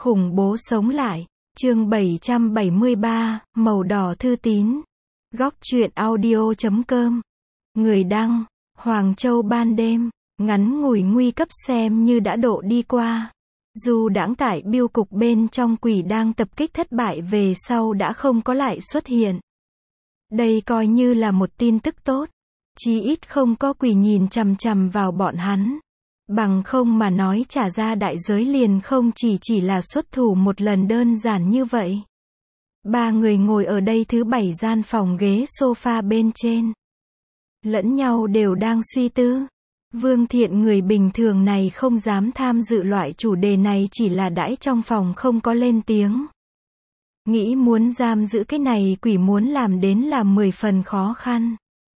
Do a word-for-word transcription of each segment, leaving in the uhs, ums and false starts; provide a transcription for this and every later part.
Khủng bố sống lại. Chương bảy trăm bảy mươi ba, màu đỏ thư tín. Góc truyện audio chấm com. Người đăng, Hoàng Châu ban đêm, ngắn ngủi nguy cấp xem như đã độ đi qua. Dù đãng tại biêu cục bên trong quỷ đang tập kích thất bại về sau đã không có lại xuất hiện. Đây coi như là một tin tức tốt. Chí ít không có quỷ nhìn chằm chằm vào bọn hắn. Bằng không mà nói trả ra đại giới liền không chỉ chỉ là xuất thủ một lần đơn giản như vậy. Ba người ngồi ở đây thứ bảy gian phòng ghế sofa bên trên. Lẫn nhau đều đang suy tư. Vương Thiện người bình thường này không dám tham dự loại chủ đề này, chỉ là đãi trong phòng không có lên tiếng. Nghĩ muốn giam giữ cái này quỷ muốn làm đến là mười phần khó khăn.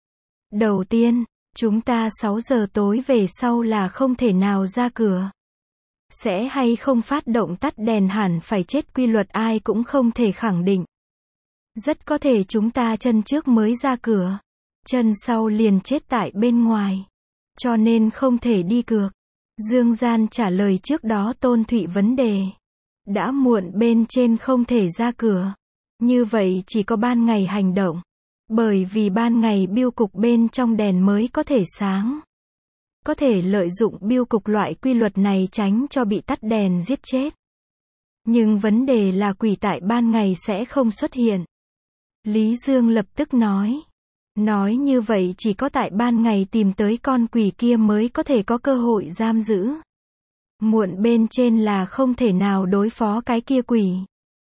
Đầu tiên, chúng ta sáu giờ tối về sau là không thể nào ra cửa. Sẽ hay không phát động tắt đèn hẳn phải chết quy luật ai cũng không thể khẳng định. Rất có thể chúng ta chân trước mới ra cửa, chân sau liền chết tại bên ngoài. Cho nên không thể đi cược. Dương Gian trả lời trước đó Tôn Thụy vấn đề. Đã muộn bên trên không thể ra cửa. Như vậy chỉ có ban ngày hành động. Bởi vì ban ngày biêu cục bên trong đèn mới có thể sáng. Có thể lợi dụng biêu cục loại quy luật này tránh cho bị tắt đèn giết chết. Nhưng vấn đề là quỷ tại ban ngày sẽ không xuất hiện. Lý Dương lập tức nói. Nói như vậy chỉ có tại ban ngày tìm tới con quỷ kia mới có thể có cơ hội giam giữ. Muộn bên trên là không thể nào đối phó cái kia quỷ.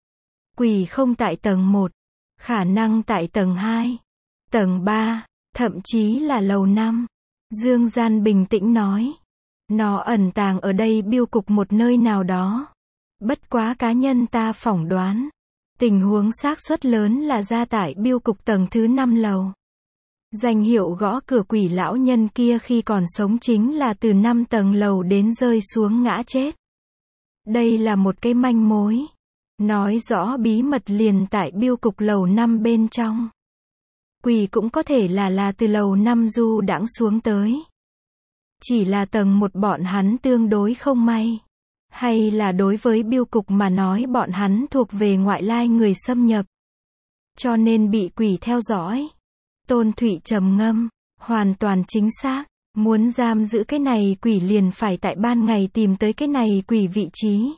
Quỷ không tại tầng một. Khả năng tại tầng hai, tầng ba, thậm chí là lầu năm. Dương Gian bình tĩnh nói. Nó ẩn tàng ở đây biêu cục một nơi nào đó. Bất quá cá nhân ta phỏng đoán. Tình huống xác suất lớn là ra tại biêu cục tầng thứ năm lầu. Danh hiệu gõ cửa quỷ lão nhân kia khi còn sống chính là từ năm tầng lầu đến rơi xuống ngã chết. Đây là một cái manh mối. Nói rõ bí mật liền tại biêu cục lầu năm bên trong. Quỷ cũng có thể là là từ lầu năm du đãng xuống tới. Chỉ là tầng một bọn hắn tương đối không may. Hay là đối với biêu cục mà nói bọn hắn thuộc về ngoại lai người xâm nhập. Cho nên bị quỷ theo dõi. Tôn Thụy trầm ngâm. Hoàn toàn chính xác. Muốn giam giữ cái này quỷ liền phải tại ban ngày tìm tới cái này quỷ vị trí.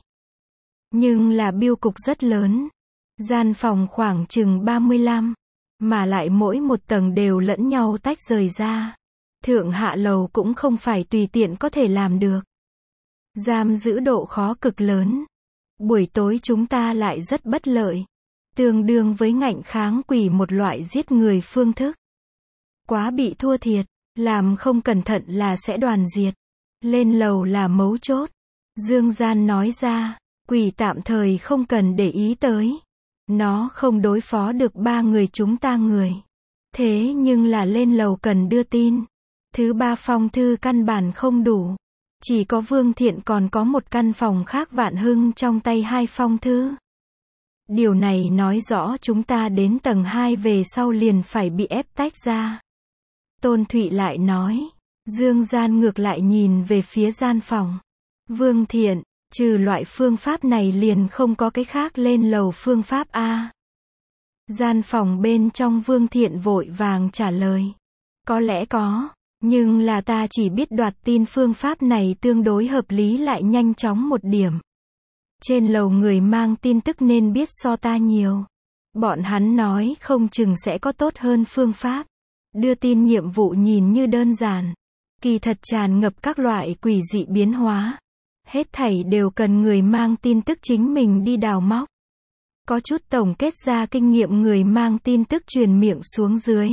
Nhưng là biêu cục rất lớn. Gian phòng khoảng chừng ba mươi lăm. Mà lại mỗi một tầng đều lẫn nhau tách rời ra. Thượng hạ lầu cũng không phải tùy tiện có thể làm được. Giam giữ độ khó cực lớn. Buổi tối chúng ta lại rất bất lợi. Tương đương với ngạnh kháng quỷ một loại giết người phương thức. Quá bị thua thiệt. Làm không cẩn thận là sẽ đoàn diệt. Lên lầu là mấu chốt. Dương Gian nói ra. Quỷ tạm thời không cần để ý tới. Nó không đối phó được ba người chúng ta người. Thế nhưng là lên lầu cần đưa tin. Thứ ba phong thư căn bản không đủ. Chỉ có Vương Thiện còn có một căn phòng khác Vạn Hưng trong tay hai phong thư. Điều này nói rõ chúng ta đến tầng hai về sau liền phải bị ép tách ra. Tôn Thụy lại nói. Dương Gian ngược lại nhìn về phía gian phòng. Vương Thiện. Trừ loại phương pháp này liền không có cái khác lên lầu phương pháp a. Gian phòng bên trong Vương Thiện vội vàng trả lời. Có lẽ có, nhưng là ta chỉ biết đoạt tin phương pháp này tương đối hợp lý lại nhanh chóng một điểm. Trên lầu người mang tin tức nên biết so ta nhiều. Bọn hắn nói không chừng sẽ có tốt hơn phương pháp. Đưa tin nhiệm vụ nhìn như đơn giản. Kỳ thật tràn ngập các loại quỷ dị biến hóa. Hết thảy đều cần người mang tin tức chính mình đi đào móc. Có chút tổng kết ra kinh nghiệm người mang tin tức truyền miệng xuống dưới.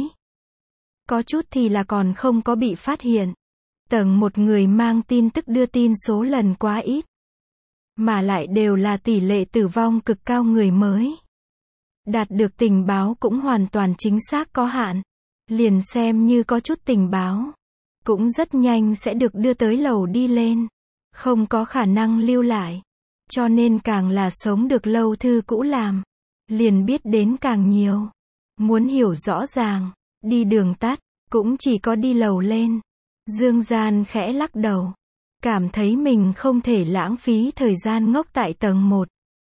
Có chút thì là còn không có bị phát hiện. Tầng một người mang tin tức đưa tin số lần quá ít. Mà lại đều là tỷ lệ tử vong cực cao người mới. Đạt được tình báo cũng hoàn toàn chính xác có hạn. Liền xem như có chút tình báo. Cũng rất nhanh sẽ được đưa tới lầu đi lên. Không có khả năng lưu lại. Cho nên càng là sống được lâu thư cũ làm. Liền biết đến càng nhiều. Muốn hiểu rõ ràng. Đi đường tắt. Cũng chỉ có đi lầu lên. Dương Gian khẽ lắc đầu. Cảm thấy mình không thể lãng phí thời gian ngốc tại tầng một.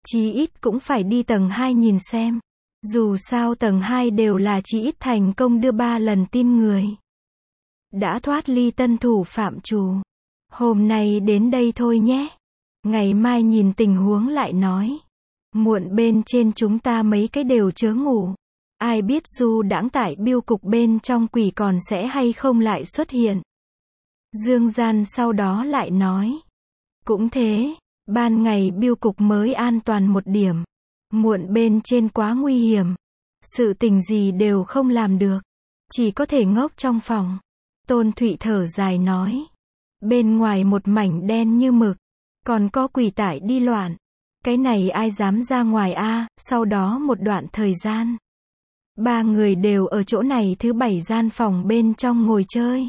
Chí ít cũng phải đi tầng hai nhìn xem. Dù sao tầng hai đều là chí ít thành công đưa ba lần tin người. Đã thoát ly tân thủ phạm trù. Hôm nay đến đây thôi nhé. Ngày mai nhìn tình huống lại nói. Muộn bên trên chúng ta mấy cái đều chớ ngủ. Ai biết du đãng tại biêu cục bên trong quỷ còn sẽ hay không lại xuất hiện. Dương Gian sau đó lại nói. Cũng thế, ban ngày biêu cục mới an toàn một điểm. Muộn bên trên quá nguy hiểm. Sự tình gì đều không làm được. Chỉ có thể ngốc trong phòng. Tôn Thụy thở dài nói. Bên ngoài một mảnh đen như mực. Còn có quỷ tải đi loạn. Cái này ai dám ra ngoài a? Sau đó một đoạn thời gian. Ba người đều ở chỗ này thứ bảy gian phòng bên trong ngồi chơi.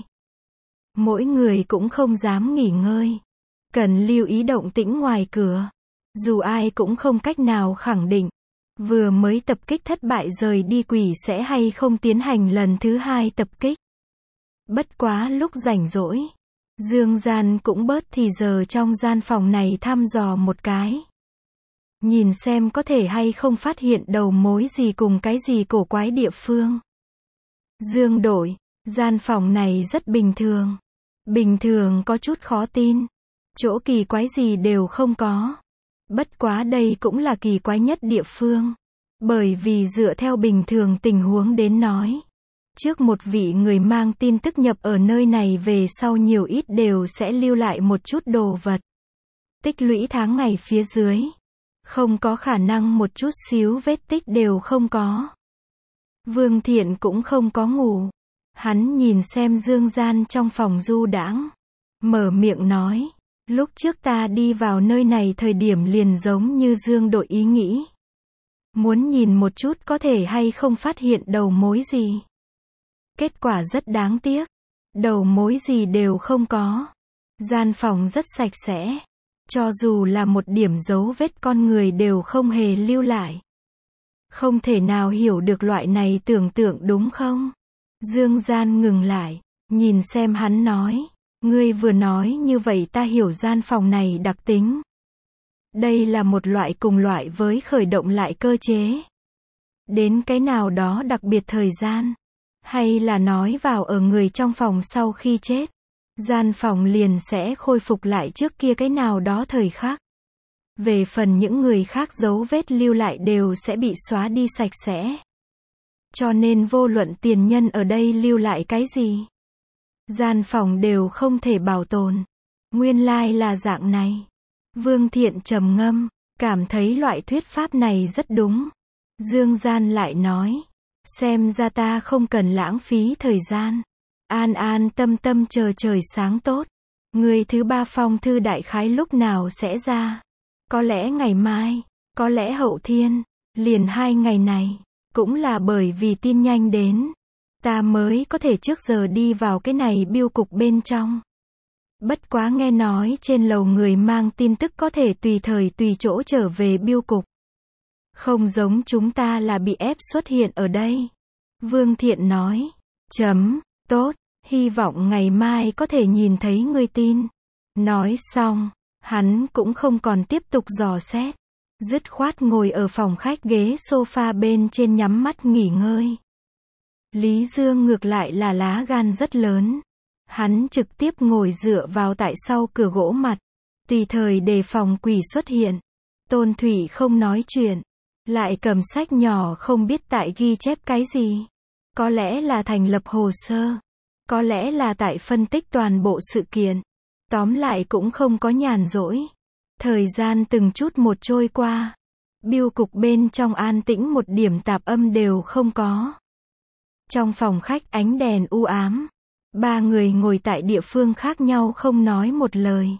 Mỗi người cũng không dám nghỉ ngơi. Cần lưu ý động tĩnh ngoài cửa. Dù ai cũng không cách nào khẳng định. Vừa mới tập kích thất bại rời đi quỷ sẽ hay không tiến hành lần thứ hai tập kích. Bất quá lúc rảnh rỗi. Dương Gian cũng bớt thì giờ trong gian phòng này thăm dò một cái. Nhìn xem có thể hay không phát hiện đầu mối gì cùng cái gì cổ quái địa phương. Dương Đội, gian phòng này rất bình thường. Bình thường có chút khó tin. Chỗ kỳ quái gì đều không có. Bất quá đây cũng là kỳ quái nhất địa phương. Bởi vì dựa theo bình thường tình huống đến nói. Trước một vị người mang tin tức nhập ở nơi này về sau nhiều ít đều sẽ lưu lại một chút đồ vật. Tích lũy tháng ngày phía dưới. Không có khả năng một chút xíu vết tích đều không có. Vương Thiện cũng không có ngủ. Hắn nhìn xem Dương Gian trong phòng du đãng. Mở miệng nói. Lúc trước ta đi vào nơi này thời điểm liền giống như Dương Đội ý nghĩ. Muốn nhìn một chút có thể hay không phát hiện đầu mối gì. Kết quả rất đáng tiếc. Đầu mối gì đều không có. Gian phòng rất sạch sẽ. Cho dù là một điểm dấu vết con người đều không hề lưu lại. Không thể nào hiểu được loại này tưởng tượng đúng không? Dương Gian ngừng lại, nhìn xem hắn nói. Ngươi vừa nói như vậy ta hiểu gian phòng này đặc tính. Đây là một loại cùng loại với khởi động lại cơ chế. Đến cái nào đó đặc biệt thời gian. Hay là nói vào ở người trong phòng sau khi chết. Gian phòng liền sẽ khôi phục lại trước kia cái nào đó thời khắc. Về phần những người khác dấu vết lưu lại đều sẽ bị xóa đi sạch sẽ. Cho nên vô luận tiền nhân ở đây lưu lại cái gì. Gian phòng đều không thể bảo tồn. Nguyên lai là dạng này. Vương Thiện trầm ngâm, cảm thấy loại thuyết pháp này rất đúng. Dương Gian lại nói. Xem ra ta không cần lãng phí thời gian. An an tâm tâm chờ trời sáng tốt. Người thứ ba phong thư đại khái lúc nào sẽ ra? Có lẽ ngày mai, có lẽ hậu thiên, liền hai ngày này. Cũng là bởi vì tin nhanh đến. Ta mới có thể trước giờ đi vào cái này biêu cục bên trong. Bất quá nghe nói trên lầu người mang tin tức có thể tùy thời tùy chỗ trở về biêu cục. Không giống chúng ta là bị ép xuất hiện ở đây. Vương Thiện nói. Chấm, tốt, hy vọng ngày mai có thể nhìn thấy ngươi tin. Nói xong, hắn cũng không còn tiếp tục dò xét. Dứt khoát ngồi ở phòng khách ghế sofa bên trên nhắm mắt nghỉ ngơi. Lý Dương ngược lại là lá gan rất lớn. Hắn trực tiếp ngồi dựa vào tại sau cửa gỗ mặt. Tùy thời đề phòng quỷ xuất hiện. Tôn Thụy không nói chuyện. Lại cầm sách nhỏ không biết tại ghi chép cái gì. Có lẽ là thành lập hồ sơ. Có lẽ là tại phân tích toàn bộ sự kiện. Tóm lại cũng không có nhàn rỗi. Thời gian từng chút một trôi qua. Biêu cục bên trong an tĩnh một điểm tạp âm đều không có. Trong phòng khách ánh đèn u ám. Ba người ngồi tại địa phương khác nhau không nói một lời.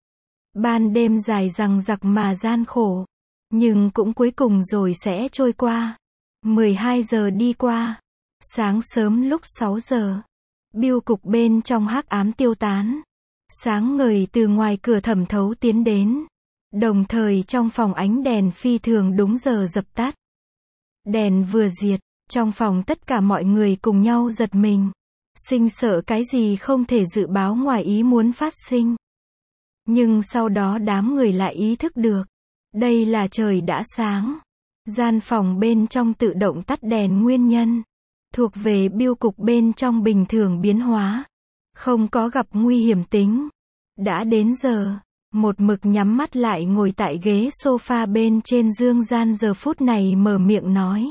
Ban đêm dài dằng dặc mà gian khổ. Nhưng cũng cuối cùng rồi sẽ trôi qua. mười hai giờ đi qua. Sáng sớm lúc sáu giờ. Biêu cục bên trong hắc ám tiêu tán. Sáng ngời từ ngoài cửa thẩm thấu tiến đến. Đồng thời trong phòng ánh đèn phi thường đúng giờ dập tắt. Đèn vừa diệt, trong phòng tất cả mọi người cùng nhau giật mình. Sinh sợ cái gì không thể dự báo ngoài ý muốn phát sinh. Nhưng sau đó đám người lại ý thức được. Đây là trời đã sáng. Gian phòng bên trong tự động tắt đèn nguyên nhân. Thuộc về bưu cục bên trong bình thường biến hóa. Không có gặp nguy hiểm tính. Đã đến giờ. Một mực nhắm mắt lại ngồi tại ghế sofa bên trên Dương Gian giờ phút này mở miệng nói.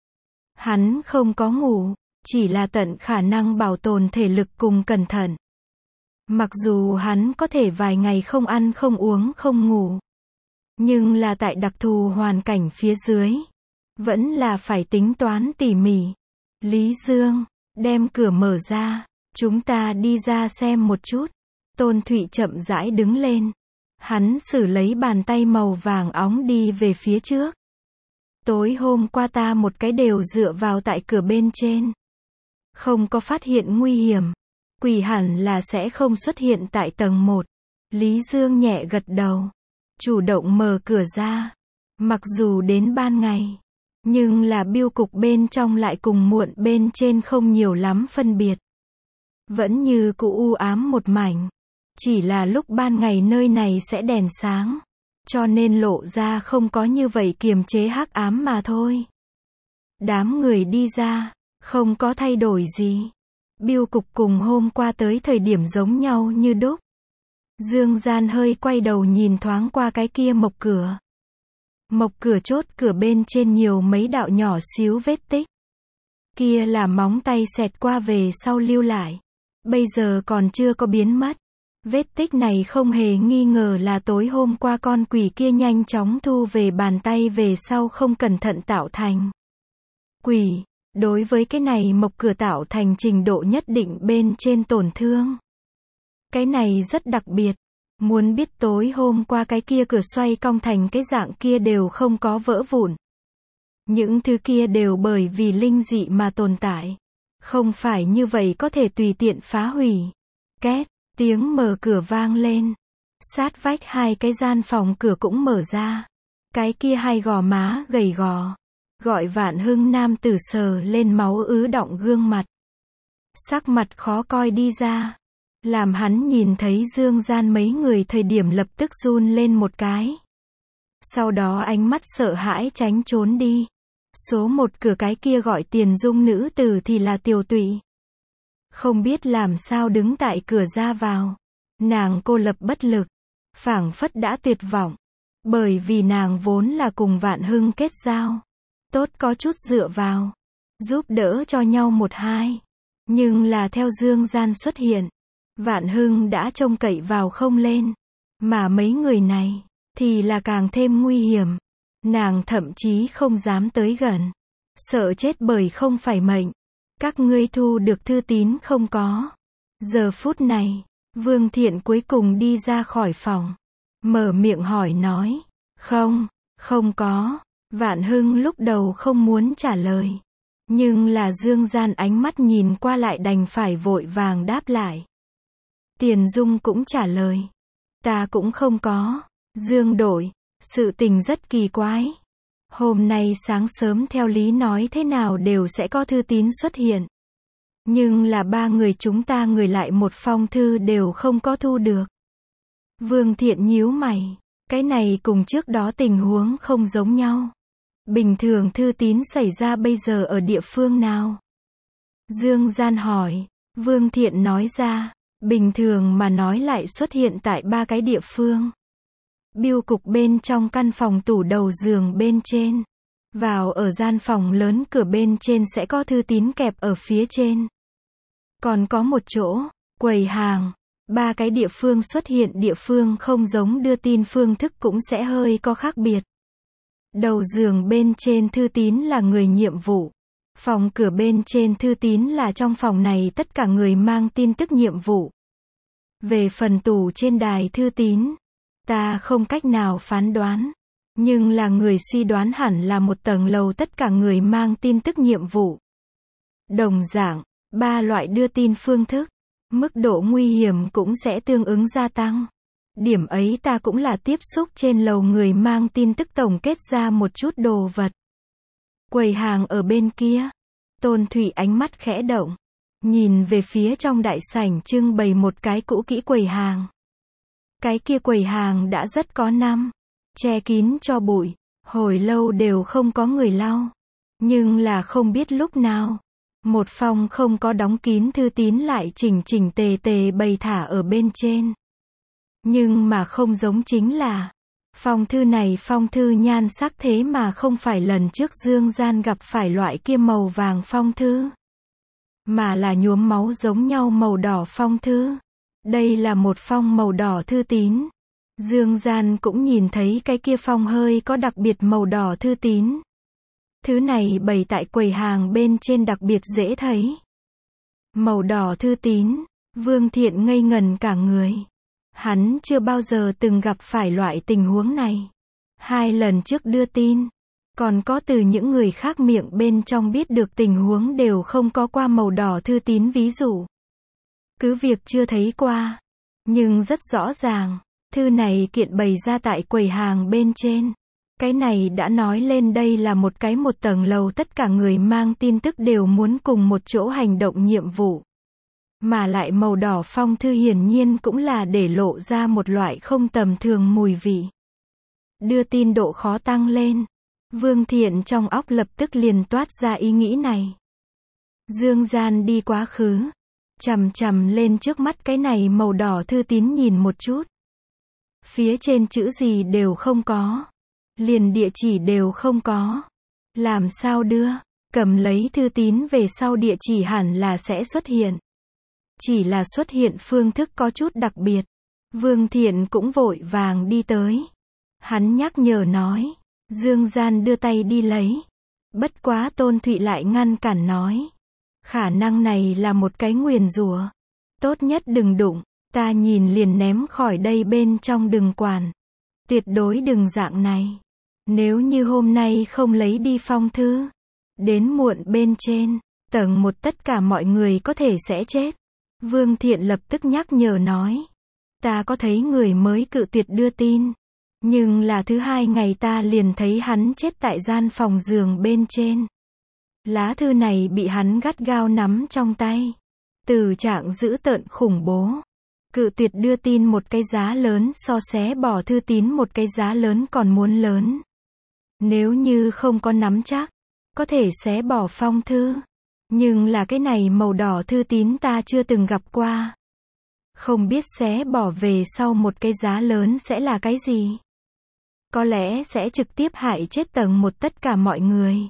Hắn không có ngủ. Chỉ là tận khả năng bảo tồn thể lực cùng cẩn thận. Mặc dù hắn có thể vài ngày không ăn không uống không ngủ. Nhưng là tại đặc thù hoàn cảnh phía dưới. Vẫn là phải tính toán tỉ mỉ. Lý Dương, đem cửa mở ra. Chúng ta đi ra xem một chút. Tôn Thụy chậm rãi đứng lên. Hắn xử lấy bàn tay màu vàng óng đi về phía trước. Tối hôm qua ta một cái đều dựa vào tại cửa bên trên. Không có phát hiện nguy hiểm. Quỷ hẳn là sẽ không xuất hiện tại tầng một. Lý Dương nhẹ gật đầu. Chủ động mở cửa ra. Mặc dù đến ban ngày. Nhưng là bưu cục bên trong lại cùng muộn bên trên không nhiều lắm phân biệt. Vẫn như cũ u ám một mảnh. Chỉ là lúc ban ngày nơi này sẽ đèn sáng. Cho nên lộ ra không có như vậy kiềm chế hắc ám mà thôi. Đám người đi ra. Không có thay đổi gì. Bưu cục cùng hôm qua tới thời điểm giống nhau như đúc. Dương Gian hơi quay đầu nhìn thoáng qua cái kia mộc cửa. Mộc cửa chốt cửa bên trên nhiều mấy đạo nhỏ xíu vết tích. Kia là móng tay xẹt qua về sau lưu lại. Bây giờ còn chưa có biến mất. Vết tích này không hề nghi ngờ là tối hôm qua con quỷ kia nhanh chóng thu về bàn tay về sau không cẩn thận tạo thành. Quỷ, đối với cái này mộc cửa tạo thành trình độ nhất định bên trên tổn thương. Cái này rất đặc biệt. Muốn biết tối hôm qua cái kia cửa xoay cong thành cái dạng kia đều không có vỡ vụn. Những thứ kia đều bởi vì linh dị mà tồn tại. Không phải như vậy có thể tùy tiện phá hủy. Két, tiếng mở cửa vang lên. Sát vách hai cái gian phòng cửa cũng mở ra. Cái kia hai gò má gầy gò. Gọi Vạn Hưng nam tử sờ lên máu ứ đọng gương mặt. Sắc mặt khó coi đi ra. Làm hắn nhìn thấy Dương Gian mấy người thời điểm lập tức run lên một cái. Sau đó ánh mắt sợ hãi tránh trốn đi. Số một cửa cái kia gọi Tiền Dung nữ tử thì là Tiểu Tụy. Không biết làm sao đứng tại cửa ra vào. Nàng cô lập bất lực. Phảng phất đã tuyệt vọng. Bởi vì nàng vốn là cùng Vạn Hưng kết giao. Tốt có chút dựa vào. Giúp đỡ cho nhau một hai. Nhưng là theo Dương Gian xuất hiện. Vạn Hưng đã trông cậy vào không lên. Mà mấy người này, thì là càng thêm nguy hiểm. Nàng thậm chí không dám tới gần. Sợ chết bởi không phải mệnh. Các ngươi thu được thư tín không có. Giờ phút này, Vương Thiện cuối cùng đi ra khỏi phòng. Mở miệng hỏi nói. Không, không có. Vạn Hưng lúc đầu không muốn trả lời. Nhưng là Dương Gian ánh mắt nhìn qua lại đành phải vội vàng đáp lại. Tiền Dung cũng trả lời. Ta cũng không có. Dương đội, sự tình rất kỳ quái. Hôm nay sáng sớm theo lý nói thế nào đều sẽ có thư tín xuất hiện. Nhưng là ba người chúng ta người lại một phong thư đều không có thu được. Vương Thiện nhíu mày. Cái này cùng trước đó tình huống không giống nhau. Bình thường thư tín xảy ra bây giờ ở địa phương nào? Dương Gian hỏi. Vương Thiện nói ra. Bình thường mà nói lại xuất hiện tại ba cái địa phương. Bưu cục bên trong căn phòng tủ đầu giường bên trên. Vào ở gian phòng lớn cửa bên trên sẽ có thư tín kẹp ở phía trên. Còn có một chỗ, quầy hàng. Ba cái địa phương xuất hiện địa phương không giống đưa tin phương thức cũng sẽ hơi có khác biệt. Đầu giường bên trên thư tín là người nhiệm vụ. Phòng cửa bên trên thư tín là trong phòng này tất cả người mang tin tức nhiệm vụ. Về phần tủ trên đài thư tín, ta không cách nào phán đoán. Nhưng là người suy đoán hẳn là một tầng lầu tất cả người mang tin tức nhiệm vụ. Đồng dạng, ba loại đưa tin phương thức, mức độ nguy hiểm cũng sẽ tương ứng gia tăng. Điểm ấy ta cũng là tiếp xúc trên lầu người mang tin tức tổng kết ra một chút đồ vật. Quầy hàng ở bên kia. Tôn Thụy ánh mắt khẽ động. Nhìn về phía trong đại sảnh trưng bày một cái cũ kỹ quầy hàng. Cái kia quầy hàng đã rất có năm. che kín cho bụi, hồi lâu đều không có người lau. Nhưng là không biết lúc nào, một phong không có đóng kín thư tín lại chỉnh chỉnh tề tề bày thả ở bên trên. Nhưng mà không giống chính là, phong thư này phong thư nhan sắc thế mà không phải lần trước Dương Gian gặp phải loại kia màu vàng phong thư, mà là nhuốm máu giống nhau màu đỏ phong thư. Đây là một phong màu đỏ thư tín. Dương Gian cũng nhìn thấy cái kia phong hơi có đặc biệt màu đỏ thư tín. Thứ này bày tại quầy hàng bên trên đặc biệt dễ thấy. Màu đỏ thư tín, Vương Thiện ngây ngần cả người. Hắn chưa bao giờ từng gặp phải loại tình huống này. Hai lần trước đưa tin, còn có từ những người khác miệng bên trong biết được tình huống đều không có qua màu đỏ thư tín ví dụ. Cứ việc chưa thấy qua, nhưng rất rõ ràng, thư này kiện bày ra tại quầy hàng bên trên. Cái này đã nói lên đây là một cái một tầng lầu tất cả người mang tin tức đều muốn cùng một chỗ hành động nhiệm vụ. Mà lại màu đỏ phong thư hiển nhiên cũng là để lộ ra một loại không tầm thường mùi vị. Đưa tin độ khó tăng lên. Vương Thiện trong óc lập tức liền toát ra ý nghĩ này. Dương Gian đi quá khứ, chằm chằm lên trước mắt cái này màu đỏ thư tín nhìn một chút. Phía trên chữ gì đều không có. Liền địa chỉ đều không có. Làm sao đưa? Cầm lấy thư tín về sau địa chỉ hẳn là sẽ xuất hiện. Chỉ là xuất hiện phương thức có chút đặc biệt. Vương Thiện cũng vội vàng đi tới. Hắn nhắc nhở nói. Dương Gian đưa tay đi lấy. Bất quá Tôn Thụy lại ngăn cản nói. Khả năng này là một cái nguyền rủa. Tốt nhất đừng đụng. Ta nhìn liền ném khỏi đây bên trong đừng quản. Tuyệt đối đừng dạng này. Nếu như hôm nay không lấy đi phong thư, đến muộn bên trên, tầng một tất cả mọi người có thể sẽ chết. Vương Thiện lập tức nhắc nhở nói. Ta có thấy người mới cự tuyệt đưa tin. Nhưng là thứ hai ngày ta liền thấy hắn chết tại gian phòng giường bên trên. Lá thư này bị hắn gắt gao nắm trong tay. Từ trạng dữ tợn khủng bố. Cự tuyệt đưa tin một cái giá lớn so xé bỏ thư tín một cái giá lớn còn muốn lớn. Nếu như không có nắm chắc, có thể xé bỏ phong thư. Nhưng là cái này màu đỏ thư tín ta chưa từng gặp qua. Không biết xé bỏ về sau một cái giá lớn sẽ là cái gì. Có lẽ sẽ trực tiếp hại chết tầng một tất cả mọi người.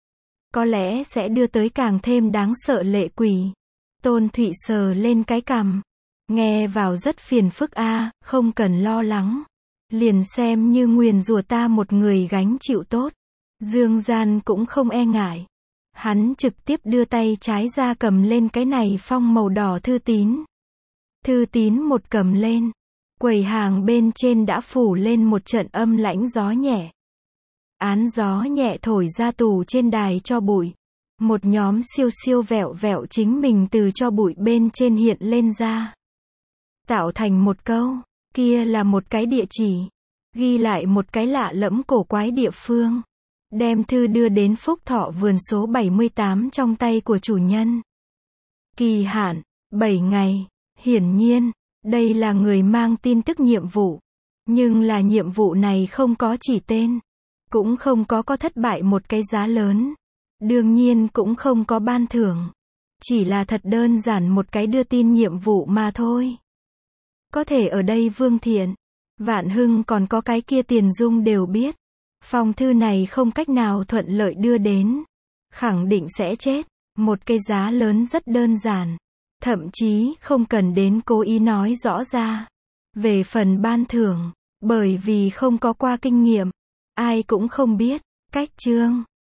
Có lẽ sẽ đưa tới càng thêm đáng sợ lệ quỷ. Tôn Thụy sờ lên cái cằm. Nghe vào rất phiền phức a, à, không cần lo lắng. Liền xem như nguyền rủa ta một người gánh chịu tốt. Dương Gian cũng không e ngại. Hắn trực tiếp đưa tay trái ra cầm lên cái này phong màu đỏ thư tín. Thư tín một cầm lên. Quầy hàng bên trên đã phủ lên một trận âm lãnh gió nhẹ. Án gió nhẹ thổi ra tù trên đài cho bụi. Một nhóm siêu siêu vẹo vẹo chính mình từ cho bụi bên trên hiện lên ra. Tạo thành một câu. Kia là một cái địa chỉ. Ghi lại một cái lạ lẫm cổ quái địa phương. Đem thư đưa đến Phúc Thọ vườn số bảy mươi tám trong tay của chủ nhân. Kỳ hạn, bảy ngày. Hiển nhiên, đây là người mang tin tức nhiệm vụ. Nhưng là nhiệm vụ này không có chỉ tên. Cũng không có có thất bại một cái giá lớn. Đương nhiên cũng không có ban thưởng. Chỉ là thật đơn giản một cái đưa tin nhiệm vụ mà thôi. Có thể ở đây Vương Thiện, Vạn Hưng còn có cái kia Tiền Dung đều biết. Phong thư này không cách nào thuận lợi đưa đến. Khẳng định sẽ chết. Một cái giá lớn rất đơn giản. Thậm chí không cần đến cố ý nói rõ ra. Về phần ban thưởng, bởi vì không có qua kinh nghiệm, ai cũng không biết. Cách chương